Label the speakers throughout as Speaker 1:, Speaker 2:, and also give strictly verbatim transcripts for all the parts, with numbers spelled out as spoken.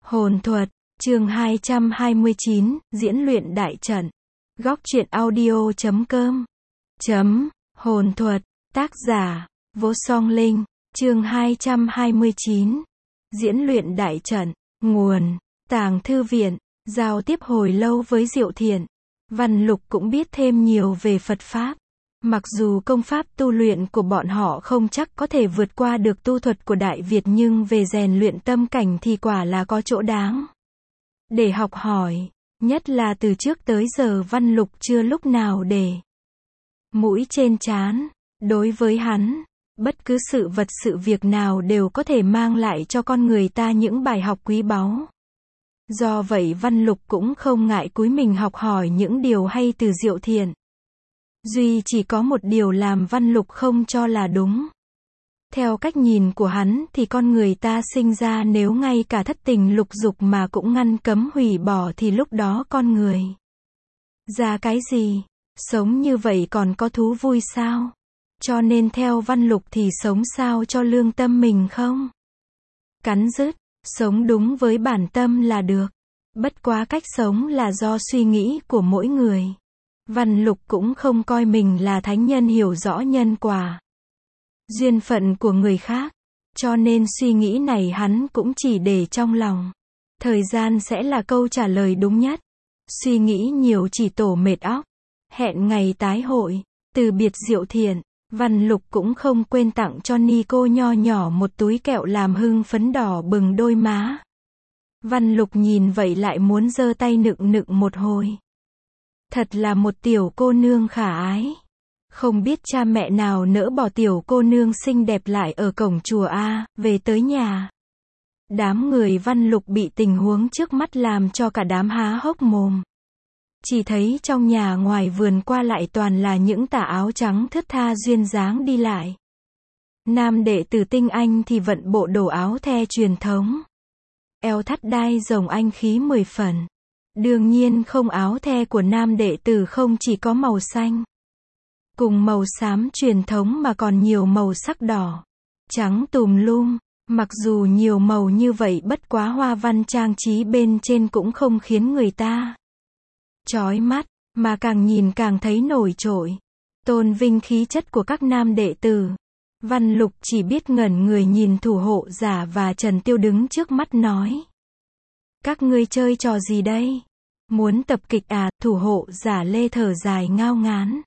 Speaker 1: Hồn thuật, chương hai trăm hai mươi chín, diễn luyện đại trận. Góc truyện audio chấm com. Chấm, hồn thuật, tác giả, Vô Song Linh, chương hai trăm hai mươi chín. Diễn luyện đại trận, nguồn, Tàng Thư Viện, giao tiếp hồi lâu với Diệu Thiện. Văn Lục cũng biết thêm nhiều về Phật Pháp. Mặc dù công pháp tu luyện của bọn họ không chắc có thể vượt qua được tu thuật của Đại Việt, nhưng về rèn luyện tâm cảnh thì quả là có chỗ đáng để học hỏi. Nhất là từ trước tới giờ Văn Lục chưa lúc nào để mũi trên trán. Đối với hắn, bất cứ sự vật sự việc nào đều có thể mang lại cho con người ta những bài học quý báu. Do vậy Văn Lục cũng không ngại cúi mình học hỏi những điều hay từ Diệu Thiện. Duy chỉ có một điều làm Văn Lục không cho là đúng. Theo cách nhìn của hắn thì con người ta sinh ra nếu ngay cả thất tình lục dục mà cũng ngăn cấm hủy bỏ thì lúc đó con người ra cái gì? Sống như vậy còn có thú vui sao? Cho nên theo Văn Lục thì sống sao cho lương tâm mình không cắn rứt, sống đúng với bản tâm là được. Bất quá cách sống là do suy nghĩ của mỗi người. Văn Lục cũng không coi mình là thánh nhân hiểu rõ nhân quả, duyên phận của người khác, cho nên suy nghĩ này hắn cũng chỉ để trong lòng. Thời gian sẽ là câu trả lời đúng nhất. Suy nghĩ nhiều chỉ tổ mệt óc. Hẹn ngày tái hội, từ biệt Diệu Thiện, Văn Lục cũng không quên tặng cho ni cô nho nhỏ một túi kẹo làm hưng phấn đỏ bừng đôi má. Văn Lục nhìn vậy lại muốn giơ tay nựng nựng một hồi. Thật là một tiểu cô nương khả ái. Không biết cha mẹ nào nỡ bỏ tiểu cô nương xinh đẹp lại ở cổng chùa a. Về tới nhà, đám người Văn Lục bị tình huống trước mắt làm cho cả đám há hốc mồm. Chỉ thấy trong nhà ngoài vườn qua lại toàn là những tà áo trắng thướt tha duyên dáng đi lại. Nam đệ tử tinh anh thì vận bộ đồ áo the truyền thống, eo thắt đai rồng anh khí mười phần. Đương nhiên không, áo the của nam đệ tử không chỉ có màu xanh cùng màu xám truyền thống mà còn nhiều màu sắc đỏ, trắng tùm lum. Mặc dù nhiều màu như vậy bất quá hoa văn trang trí bên trên cũng không khiến người ta chói mắt, mà càng nhìn càng thấy nổi trội, tôn vinh khí chất của các nam đệ tử. Văn Lục chỉ biết ngẩn người nhìn thủ hộ giả và Trần Tiêu đứng trước mắt nói: các ngươi chơi trò gì đây? Muốn tập kịch à? Thủ hộ giả Lê thở dài ngao ngán: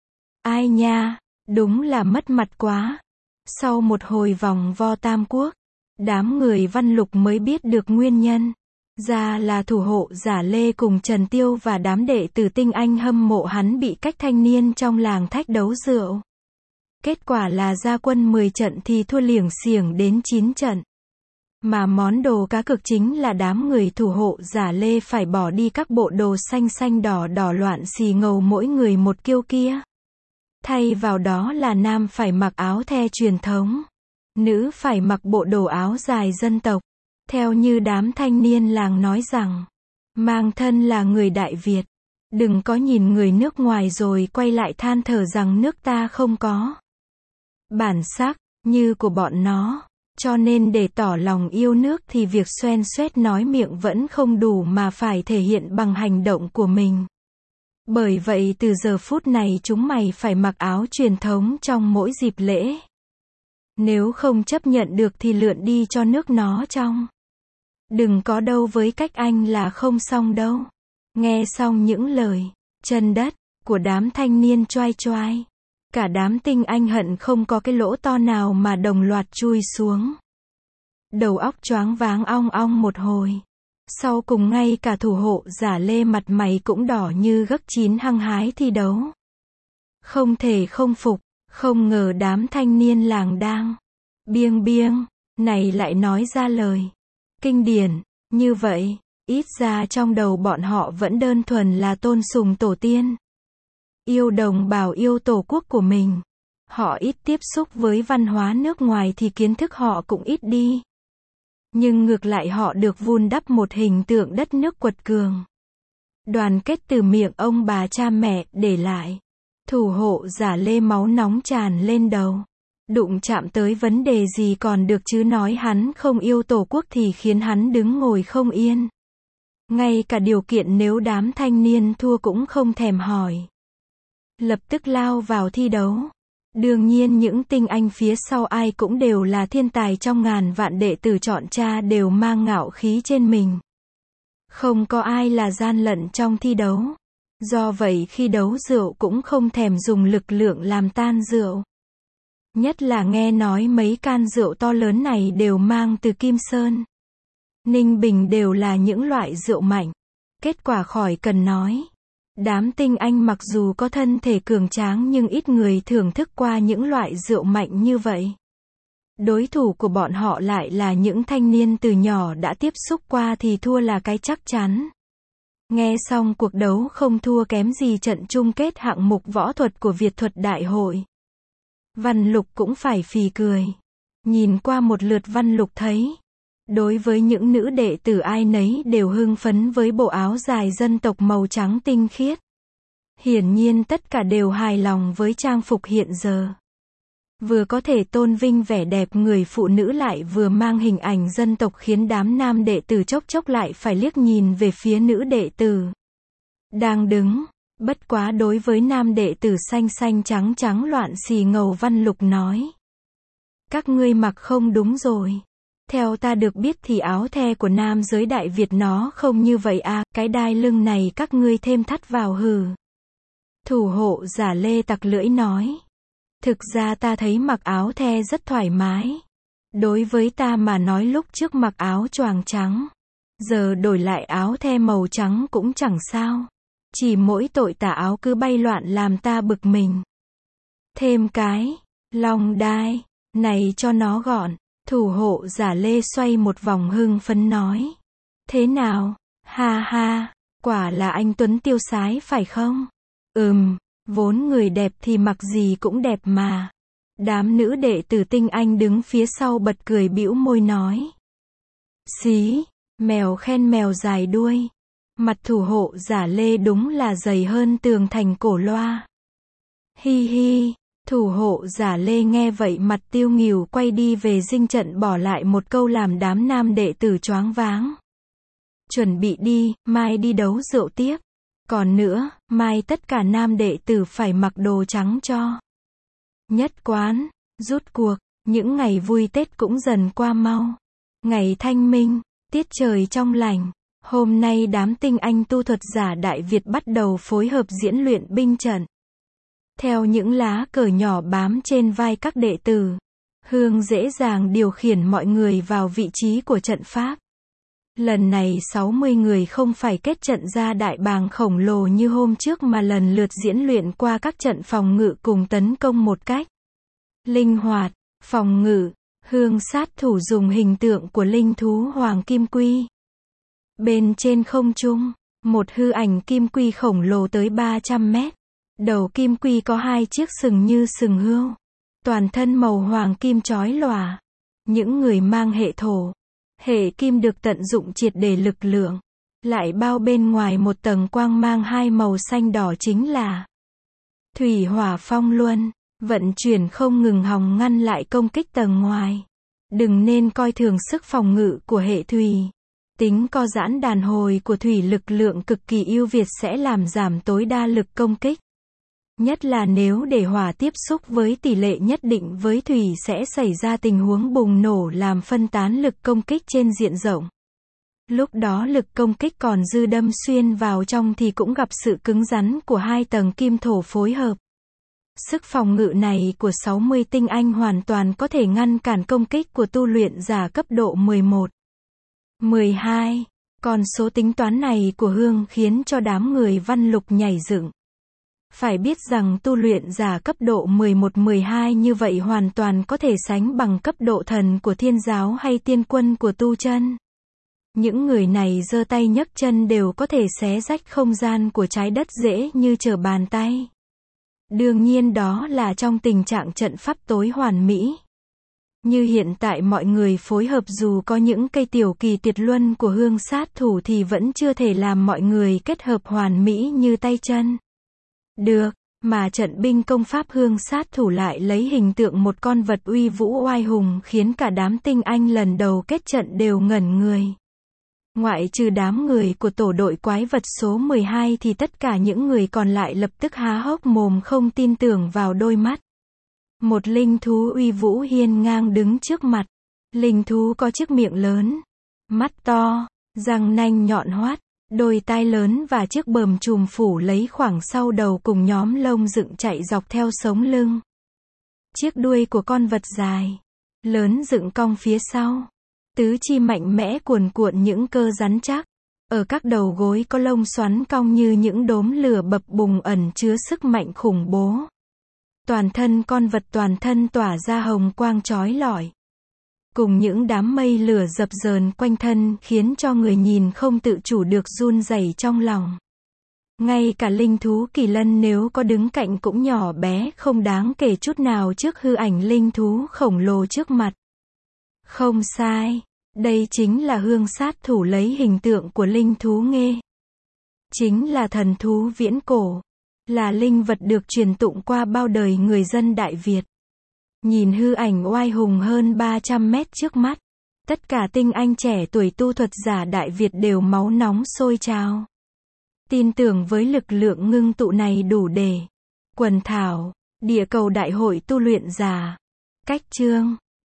Speaker 1: ai nha, đúng là mất mặt quá. Sau một hồi vòng vo tam quốc, đám người Văn Lục mới biết được nguyên nhân. Ra là thủ hộ giả Lê cùng Trần Tiêu và đám đệ tử tinh anh hâm mộ hắn bị cách thanh niên trong làng thách đấu rượu. Kết quả là ra quân mười trận thì thua liểng xiểng đến chín trận. Mà món đồ cá cược chính là đám người thủ hộ giả Lê phải bỏ đi các bộ đồ xanh xanh đỏ đỏ loạn xì ngầu mỗi người một kiểu kia. Thay vào đó là nam phải mặc áo the truyền thống, nữ phải mặc bộ đồ áo dài dân tộc. Theo như đám thanh niên làng nói rằng, mang thân là người Đại Việt, đừng có nhìn người nước ngoài rồi quay lại than thở rằng nước ta không có bản sắc như của bọn nó. Cho nên để tỏ lòng yêu nước thì việc xoen xoét nói miệng vẫn không đủ mà phải thể hiện bằng hành động của mình. Bởi vậy từ giờ phút này chúng mày phải mặc áo truyền thống trong mỗi dịp lễ. Nếu không chấp nhận được thì lượn đi cho nước nó trong. Đừng có đâu với cách anh là không xong đâu. Nghe xong những lời chân đất của đám thanh niên choai choai, cả đám tinh anh hận không có cái lỗ to nào mà đồng loạt chui xuống. Đầu óc choáng váng ong ong một hồi. Sau cùng ngay cả thủ hộ giả Lê mặt mày cũng đỏ như gấc chín hăng hái thi đấu. Không thể không phục, không ngờ đám thanh niên làng đang biêng biêng này lại nói ra lời kinh điển như vậy. Ít ra trong đầu bọn họ vẫn đơn thuần là tôn sùng tổ tiên, yêu đồng bào, yêu tổ quốc của mình. Họ ít tiếp xúc với văn hóa nước ngoài thì kiến thức họ cũng ít đi. Nhưng ngược lại họ được vun đắp một hình tượng đất nước quật cường, đoàn kết từ miệng ông bà cha mẹ để lại. Thủ hộ giả Lê máu nóng tràn lên đầu. Đụng chạm tới vấn đề gì còn được chứ nói hắn không yêu tổ quốc thì khiến hắn đứng ngồi không yên. Ngay cả điều kiện nếu đám thanh niên thua cũng không thèm hỏi. Lập tức lao vào thi đấu. Đương nhiên những tinh anh phía sau ai cũng đều là thiên tài trong ngàn vạn đệ tử chọn cha đều mang ngạo khí trên mình. Không có ai là gian lận trong thi đấu. Do vậy khi đấu rượu cũng không thèm dùng lực lượng làm tan rượu. Nhất là nghe nói mấy can rượu to lớn này đều mang từ Kim Sơn, Ninh Bình đều là những loại rượu mạnh. Kết quả khỏi cần nói. Đám tinh anh mặc dù có thân thể cường tráng nhưng ít người thưởng thức qua những loại rượu mạnh như vậy. Đối thủ của bọn họ lại là những thanh niên từ nhỏ đã tiếp xúc qua thì thua là cái chắc chắn. Nghe xong cuộc đấu không thua kém gì trận chung kết hạng mục võ thuật của Việt Thuật Đại hội. Văn Lục cũng phải phì cười. Nhìn qua một lượt Văn Lục thấy, đối với những nữ đệ tử ai nấy đều hưng phấn với bộ áo dài dân tộc màu trắng tinh khiết. Hiển nhiên tất cả đều hài lòng với trang phục hiện giờ. Vừa có thể tôn vinh vẻ đẹp người phụ nữ lại vừa mang hình ảnh dân tộc khiến đám nam đệ tử chốc chốc lại phải liếc nhìn về phía nữ đệ tử đang đứng. Bất quá đối với nam đệ tử xanh xanh trắng trắng loạn xì ngầu Văn Lục nói. Các ngươi mặc không đúng rồi. Theo ta được biết thì áo the của nam giới Đại Việt nó không như vậy à, cái đai lưng này các ngươi thêm thắt vào hừ. Thủ hộ giả Lê tặc lưỡi nói. Thực ra ta thấy mặc áo the rất thoải mái. Đối với ta mà nói lúc trước mặc áo choàng trắng, giờ đổi lại áo the màu trắng cũng chẳng sao. Chỉ mỗi tội tà áo cứ bay loạn làm ta bực mình. Thêm cái long đai này cho nó gọn. Thủ hộ giả Lê xoay một vòng hưng phấn nói. Thế nào? Ha ha, quả là anh Tuấn tiêu sái phải không? Ừm, vốn người đẹp thì mặc gì cũng đẹp mà. Đám nữ đệ tử tinh anh đứng phía sau bật cười bĩu môi nói. Xí, mèo khen mèo dài đuôi. Mặt thủ hộ giả Lê đúng là dày hơn tường thành Cổ Loa. Hi hi, thủ hộ giả Lê nghe vậy mặt tiêu nghỉu quay đi về dinh trận bỏ lại một câu làm đám nam đệ tử choáng váng. Chuẩn bị đi, mai đi đấu rượu tiếp. Còn nữa, mai tất cả nam đệ tử phải mặc đồ trắng cho. Nhất quán, rút cuộc, những ngày vui Tết cũng dần qua mau. Ngày Thanh Minh, tiết trời trong lành. Hôm nay đám tinh anh tu thuật giả Đại Việt bắt đầu phối hợp diễn luyện binh trận. Theo những lá cờ nhỏ bám trên vai các đệ tử, Hương dễ dàng điều khiển mọi người vào vị trí của trận pháp. Lần này sáu mươi người không phải kết trận ra đại bàng khổng lồ như hôm trước mà lần lượt diễn luyện qua các trận phòng ngự cùng tấn công một cách linh hoạt. Phòng ngự, Hương sát thủ dùng hình tượng của linh thú Hoàng Kim Quy. Bên trên không trung, một hư ảnh kim quy khổng lồ tới ba trăm mét. Đầu kim quy có hai chiếc sừng như sừng hươu. Toàn thân màu hoàng kim chói lòa. Những người mang hệ thổ, hệ kim được tận dụng triệt để lực lượng. Lại bao bên ngoài một tầng quang mang hai màu xanh đỏ chính là thủy hỏa phong luân. Vận chuyển không ngừng hòng ngăn lại công kích tầng ngoài. Đừng nên coi thường sức phòng ngự của hệ thủy. Tính co giãn đàn hồi của thủy lực lượng cực kỳ ưu việt sẽ làm giảm tối đa lực công kích. Nhất là nếu để hỏa tiếp xúc với tỷ lệ nhất định với thủy sẽ xảy ra tình huống bùng nổ làm phân tán lực công kích trên diện rộng. Lúc đó lực công kích còn dư đâm xuyên vào trong thì cũng gặp sự cứng rắn của hai tầng kim thổ phối hợp. Sức phòng ngự này của sáu mươi tinh anh hoàn toàn có thể ngăn cản công kích của tu luyện giả cấp độ mười một, mười hai. Còn số tính toán này của Hương khiến cho đám người Văn Lục nhảy dựng. Phải biết rằng tu luyện giả cấp độ mười một mười hai như vậy hoàn toàn có thể sánh bằng cấp độ thần của thiên giáo hay tiên quân của tu chân. Những người này giơ tay nhấc chân đều có thể xé rách không gian của trái đất dễ như trở bàn tay. Đương nhiên đó là trong tình trạng trận pháp tối hoàn mỹ. Như hiện tại mọi người phối hợp dù có những cây tiểu kỳ tuyệt luân của Hương sát thủ thì vẫn chưa thể làm mọi người kết hợp hoàn mỹ như tay chân. Được, Mà trận binh công pháp hương sát thủ lại lấy hình tượng một con vật uy vũ oai hùng khiến cả đám tinh anh lần đầu kết trận đều ngẩn người. Ngoại trừ đám người của tổ đội quái vật số mười hai thì tất cả những người còn lại lập tức há hốc mồm không tin tưởng vào đôi mắt. Một linh thú uy vũ hiên ngang đứng trước mặt. Linh thú có chiếc miệng lớn, mắt to, răng nanh nhọn hoắt, đôi tai lớn và chiếc bờm chùm phủ lấy khoảng sau đầu cùng nhóm lông dựng chạy dọc theo sống lưng. Chiếc đuôi của con vật dài, lớn dựng cong phía sau. Tứ chi mạnh mẽ cuồn cuộn những cơ rắn chắc. Ở các đầu gối có lông xoắn cong như những đốm lửa bập bùng ẩn chứa sức mạnh khủng bố. Toàn thân con vật toàn thân tỏa ra hồng quang chói lọi. Cùng những đám mây lửa dập dờn quanh thân khiến cho người nhìn không tự chủ được run rẩy trong lòng. Ngay cả linh thú kỳ lân nếu có đứng cạnh cũng nhỏ bé không đáng kể chút nào trước hư ảnh linh thú khổng lồ trước mặt. Không sai, đây chính là hương sát thủ lấy hình tượng của linh thú nghê. Chính là thần thú viễn cổ, là linh vật được truyền tụng qua bao đời người dân Đại Việt. Nhìn hư ảnh oai hùng hơn ba trăm mét trước mắt, tất cả tinh anh trẻ tuổi tu thuật giả Đại Việt đều máu nóng sôi trào. Tin tưởng với lực lượng ngưng tụ này đủ để quần thảo, địa cầu đại hội tu luyện giả, cách chương.